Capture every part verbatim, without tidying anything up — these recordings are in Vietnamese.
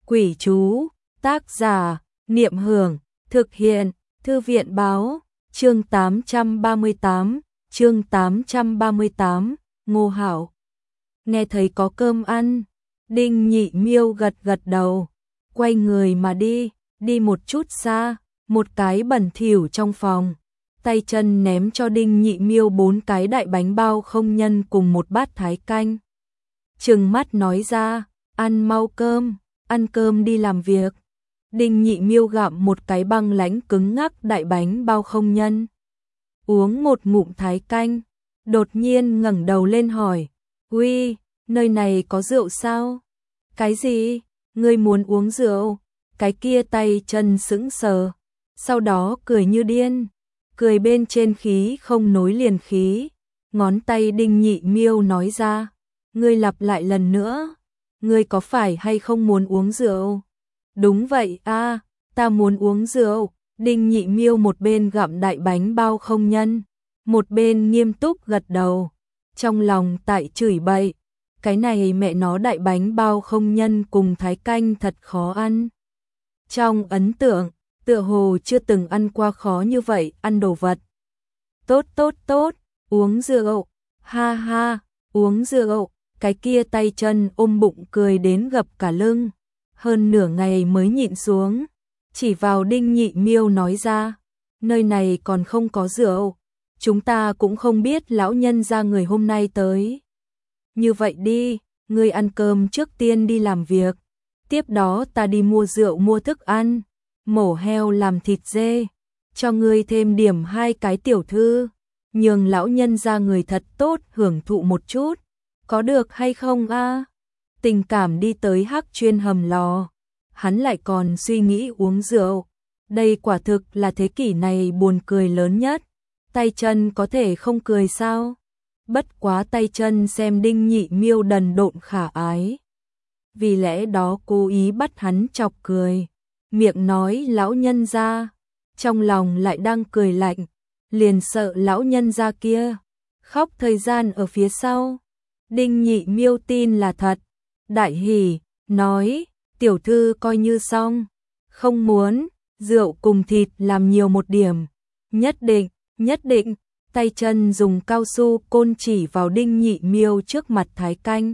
Quỷ chú, tác giả, Niệm Hưởng, thực hiện, Thư viện báo, chương tám trăm ba mươi tám, chương tám trăm ba mươi tám, Ngô Hảo. Nghe thấy có cơm ăn, Đinh Nhị Miêu gật gật đầu, quay người mà đi, đi một chút xa, một cái bẩn thỉu trong phòng, tay chân ném cho Đinh Nhị Miêu bốn cái đại bánh bao không nhân cùng một bát thái canh. Trừng mắt nói ra, ăn mau cơm, ăn cơm đi làm việc. Đinh Nhị Miêu gặm một cái băng lãnh cứng ngắc đại bánh bao không nhân, uống một ngụm thái canh, đột nhiên ngẩng đầu lên hỏi, "Uy, nơi này có rượu sao?" "Cái gì? Ngươi muốn uống rượu?" Cái kia tay chân sững sờ, sau đó cười như điên, cười bên trên khí không nối liền khí, ngón tay Đinh Nhị Miêu nói ra, "Ngươi lặp lại lần nữa, ngươi có phải hay không muốn uống rượu?" "Đúng vậy a, ta muốn uống rượu." Đinh Nhị Miêu một bên gặm đại bánh bao không nhân, một bên nghiêm túc gật đầu, trong lòng tại chửi bậy, cái này mẹ nó đại bánh bao không nhân cùng thái canh thật khó ăn. Trong ấn tượng, tựa hồ chưa từng ăn qua khó như vậy ăn đồ vật. Tốt tốt tốt, uống rượu, ha ha, uống rượu, cái kia tay chân ôm bụng cười đến gập cả lưng, hơn nửa ngày mới nhịn xuống, chỉ vào Đinh Nhị Miêu nói ra, nơi này còn không có rượu, chúng ta cũng không biết lão nhân gia người hôm nay tới. Như vậy đi, ngươi ăn cơm trước tiên đi làm việc, tiếp đó ta đi mua rượu mua thức ăn, mổ heo làm thịt dê, cho ngươi thêm điểm hai cái tiểu thư, nhường lão nhân gia người thật tốt hưởng thụ một chút, có được hay không a? Tình cảm đi tới Hắc Chuyên hầm lò, hắn lại còn suy nghĩ uống rượu, đây quả thực là thế kỷ này buồn cười lớn nhất, tay chân có thể không cười sao? Bất quá tay chân xem Đinh Nhị Miêu đần độn khả ái, vì lẽ đó cố ý bắt hắn chọc cười, miệng nói lão nhân gia, trong lòng lại đang cười lạnh, liền sợ lão nhân gia kia khóc thời gian ở phía sau. Đinh Nhị Miêu tin là thật, đại hỉ, nói, tiểu thư coi như xong, không muốn, rượu cùng thịt làm nhiều một điểm, nhất định, nhất định, tay chân dùng cao su côn chỉ vào Đinh Nhị Miêu trước mặt thái canh,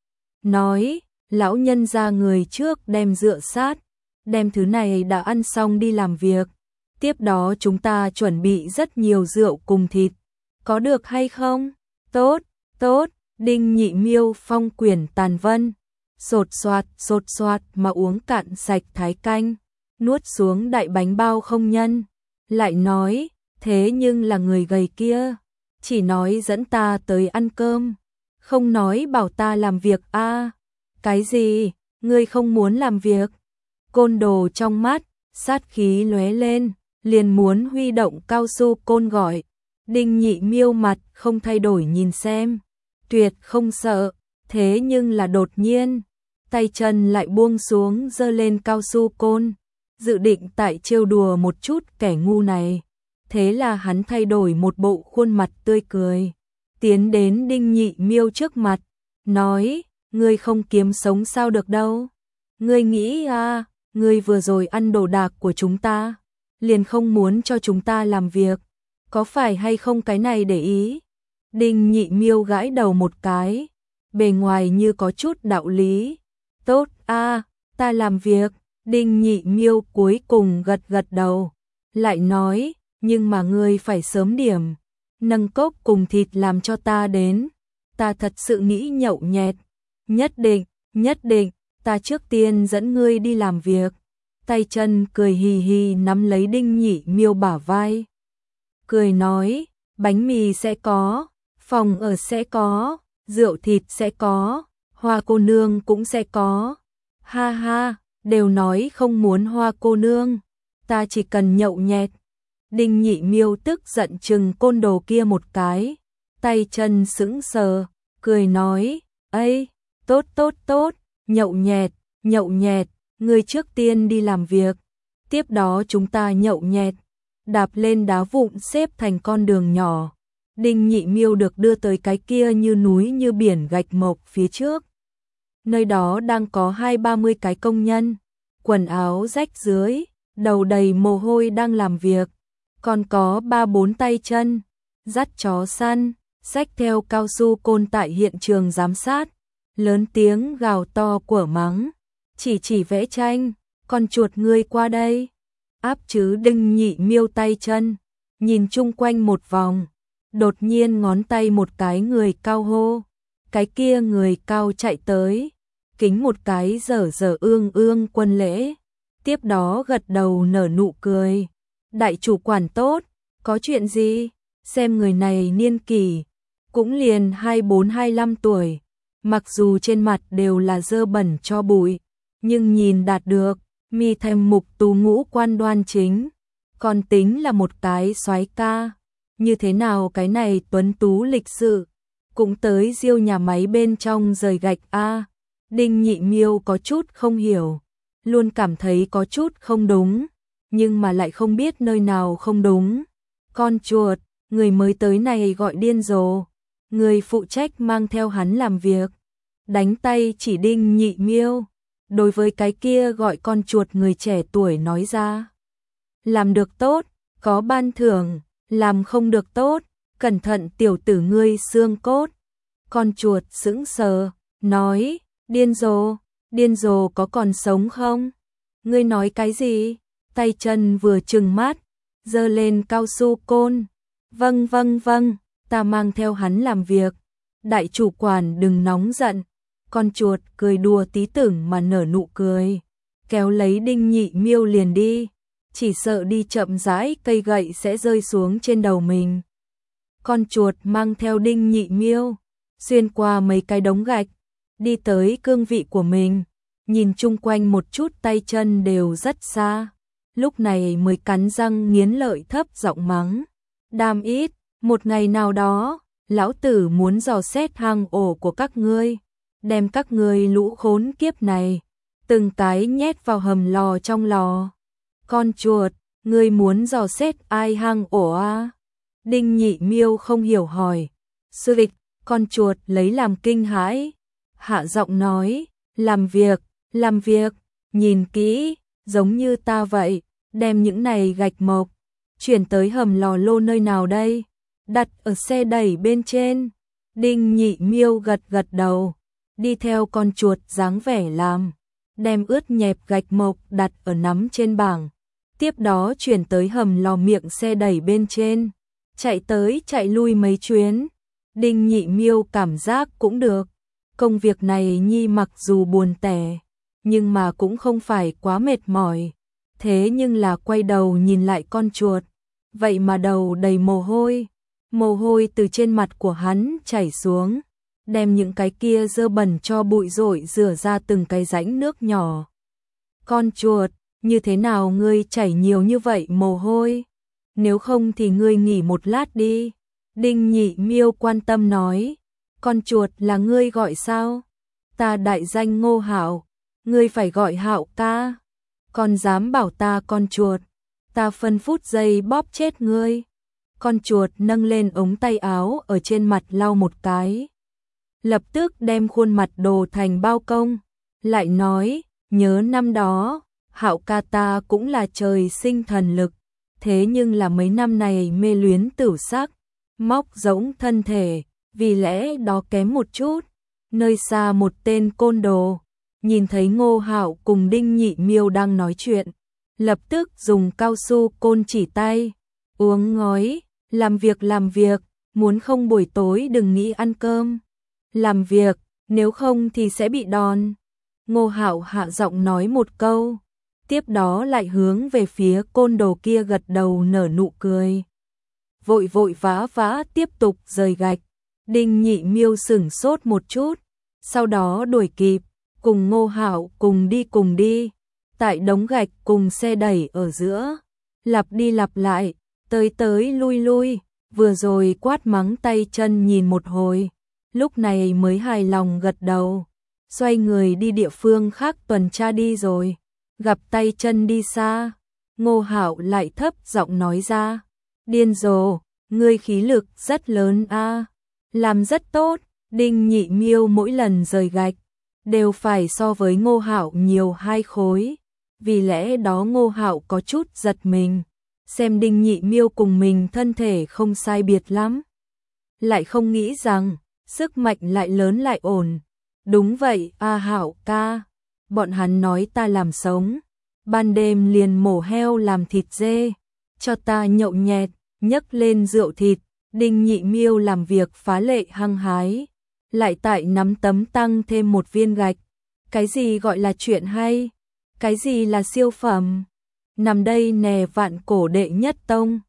nói, lão nhân gia người trước đem rượu sát, đem thứ này đã ăn xong đi làm việc, tiếp đó chúng ta chuẩn bị rất nhiều rượu cùng thịt, có được hay không? Tốt, tốt. Đinh Nhị Miêu phong quyển tàn vân, sột soạt sột soạt mà uống cạn sạch thái canh, nuốt xuống đại bánh bao không nhân, lại nói, thế nhưng là người gầy kia, chỉ nói dẫn ta tới ăn cơm, không nói bảo ta làm việc a. À, cái gì, ngươi không muốn làm việc? Côn đồ trong mắt, sát khí lóe lên, liền muốn huy động cao su côn gọi, Đinh Nhị Miêu mặt không thay đổi nhìn xem, tuyệt không sợ, thế nhưng là đột nhiên, tay chân lại buông xuống giơ lên cao su côn, dự định tại trêu đùa một chút kẻ ngu này. Thế là hắn thay đổi một bộ khuôn mặt tươi cười, tiến đến Đinh Nhị Miêu trước mặt, nói, ngươi không kiếm sống sao được đâu. Ngươi nghĩ à, ngươi vừa rồi ăn đồ đạc của chúng ta, liền không muốn cho chúng ta làm việc, có phải hay không cái này để ý? Đinh Nhị Miêu gãi đầu một cái, bề ngoài như có chút đạo lý. Tốt a, ta làm việc. Đinh Nhị Miêu cuối cùng gật gật đầu, lại nói, nhưng mà ngươi phải sớm điểm, nâng cốc cùng thịt làm cho ta đến, ta thật sự nghĩ nhậu nhẹt. Nhất định, nhất định, ta trước tiên dẫn ngươi đi làm việc. Tay chân cười hì hì nắm lấy Đinh Nhị Miêu bả vai, cười nói, bánh mì sẽ có, phòng ở sẽ có, rượu thịt sẽ có, hoa cô nương cũng sẽ có. Ha ha, đều nói không muốn hoa cô nương, ta chỉ cần nhậu nhẹt. Đinh Nhị Miêu tức giận chừng côn đồ kia một cái, tay chân sững sờ, cười nói, ây, tốt tốt tốt, nhậu nhẹt, nhậu nhẹt, ngươi trước tiên đi làm việc, tiếp đó chúng ta nhậu nhẹt. Đạp lên đá vụn xếp thành con đường nhỏ, Đinh Nhị Miêu được đưa tới cái kia như núi như biển gạch mộc phía trước. Nơi đó đang có hai ba mươi cái công nhân, quần áo rách rưới, đầu đầy mồ hôi đang làm việc, còn có ba bốn tay chân, dắt chó săn, xách theo cao su côn tại hiện trường giám sát, lớn tiếng gào to của mắng, chỉ chỉ vẽ tranh, con chuột ngươi qua đây, áp chứ Đinh Nhị Miêu tay chân, nhìn chung quanh một vòng, đột nhiên ngón tay một cái người cao hô, cái kia người cao chạy tới, kính một cái dở dở ương ương quân lễ, tiếp đó gật đầu nở nụ cười, đại chủ quản tốt, có chuyện gì, xem người này niên kỷ, cũng liền hai bốn hai lăm tuổi, mặc dù trên mặt đều là dơ bẩn cho bụi, nhưng nhìn đạt được, mi thêm mục tú ngũ quan đoan chính, còn tính là một cái soái ca, như thế nào cái này tuấn tú lịch sự, cũng tới diêu nhà máy bên trong rời gạch a. Đinh Nhị Miêu có chút không hiểu, luôn cảm thấy có chút không đúng, nhưng mà lại không biết nơi nào không đúng. Con chuột, người mới tới này gọi điên rồ, người phụ trách mang theo hắn làm việc, đánh tay chỉ Đinh Nhị Miêu, đối với cái kia gọi con chuột người trẻ tuổi nói ra. Làm được tốt, có ban thưởng, làm không được tốt, cẩn thận tiểu tử ngươi xương cốt. Con chuột sững sờ, nói, điên rồ, điên rồ có còn sống không? Ngươi nói cái gì? Tay chân vừa trừng mắt, giơ lên cao su côn. Vâng vâng vâng, ta mang theo hắn làm việc. Đại chủ quản đừng nóng giận. Con chuột cười đùa tí tưởng mà nở nụ cười, kéo lấy Đinh Nhị Miêu liền đi, chỉ sợ đi chậm rãi cây gậy sẽ rơi xuống trên đầu mình. Con chuột mang theo Đinh Nhị Miêu, xuyên qua mấy cái đống gạch, đi tới cương vị của mình, nhìn chung quanh một chút tay chân đều rất xa, lúc này mới cắn răng nghiến lợi thấp giọng mắng. Đam ít, một ngày nào đó, lão tử muốn dò xét hang ổ của các ngươi, đem các ngươi lũ khốn kiếp này, từng cái nhét vào hầm lò trong lò. Con chuột, ngươi muốn dò xét ai hang ổ à? Đinh Nhị Miêu không hiểu hỏi. Sư địch, con chuột lấy làm kinh hãi, hạ giọng nói, làm việc, làm việc, nhìn kỹ, giống như ta vậy, đem những này gạch mộc, chuyển tới hầm lò lô nơi nào đây? Đặt ở xe đẩy bên trên. Đinh Nhị Miêu gật gật đầu, đi theo con chuột dáng vẻ làm, đem ướt nhẹp gạch mộc đặt ở nắm trên bảng, tiếp đó chuyển tới hầm lò miệng xe đẩy bên trên, chạy tới chạy lui mấy chuyến. Đinh Nhị Miêu cảm giác cũng được, công việc này nhi mặc dù buồn tẻ, nhưng mà cũng không phải quá mệt mỏi, thế nhưng là quay đầu nhìn lại con chuột, vậy mà đầu đầy mồ hôi, mồ hôi từ trên mặt của hắn chảy xuống, đem những cái kia dơ bẩn cho bụi rội rửa ra từng cái rãnh nước nhỏ. Con chuột, như thế nào ngươi chảy nhiều như vậy mồ hôi? Nếu không thì ngươi nghỉ một lát đi. Đinh Nhị Miêu quan tâm nói, con chuột là ngươi gọi sao? Ta đại danh Ngô Hạo, ngươi phải gọi Hạo ca. Còn dám bảo ta con chuột, ta phân phút giây bóp chết ngươi. Con chuột nâng lên ống tay áo ở trên mặt lau một cái, lập tức đem khuôn mặt đồ thành bao công, lại nói, nhớ năm đó, Hạo ca ta cũng là trời sinh thần lực, thế nhưng là mấy năm này mê luyến tửu sắc, móc rỗng thân thể, vì lẽ đó kém một chút. Nơi xa một tên côn đồ, nhìn thấy Ngô Hạo cùng Đinh Nhị Miêu đang nói chuyện, lập tức dùng cao su côn chỉ tay, uống ngói, làm việc làm việc, muốn không buổi tối đừng nghĩ ăn cơm. Làm việc, nếu không thì sẽ bị đòn. Ngô Hạo hạ giọng nói một câu, tiếp đó lại hướng về phía côn đồ kia gật đầu nở nụ cười. Vội vội vã vã tiếp tục rời gạch. Đinh Nhị Miêu sửng sốt một chút, sau đó đuổi kịp, cùng Ngô Hạo cùng đi cùng đi, tại đống gạch cùng xe đẩy ở giữa, lặp đi lặp lại, tới tới lui lui, vừa rồi quát mắng tay chân nhìn một hồi, lúc này mới hài lòng gật đầu, xoay người đi địa phương khác tuần tra đi rồi, gặp tay chân đi xa, Ngô Hạo lại thấp giọng nói ra, điên rồ, ngươi khí lực rất lớn a, làm rất tốt. Đinh Nhị Miêu mỗi lần rời gạch đều phải so với Ngô Hạo nhiều hai khối, vì lẽ đó Ngô Hạo có chút giật mình, xem Đinh Nhị Miêu cùng mình thân thể không sai biệt lắm, lại không nghĩ rằng sức mạnh lại lớn lại ổn. Đúng vậy, A Hạo ca, bọn hắn nói ta làm sống, ban đêm liền mổ heo làm thịt dê, cho ta nhậu nhẹt, nhấc lên rượu thịt. Đinh Nhị Miêu làm việc phá lệ hăng hái, lại tại nắm tấm tăng thêm một viên gạch. Cái gì gọi là chuyện hay? Cái gì là siêu phẩm? Nằm đây nè, vạn cổ đệ nhất tông.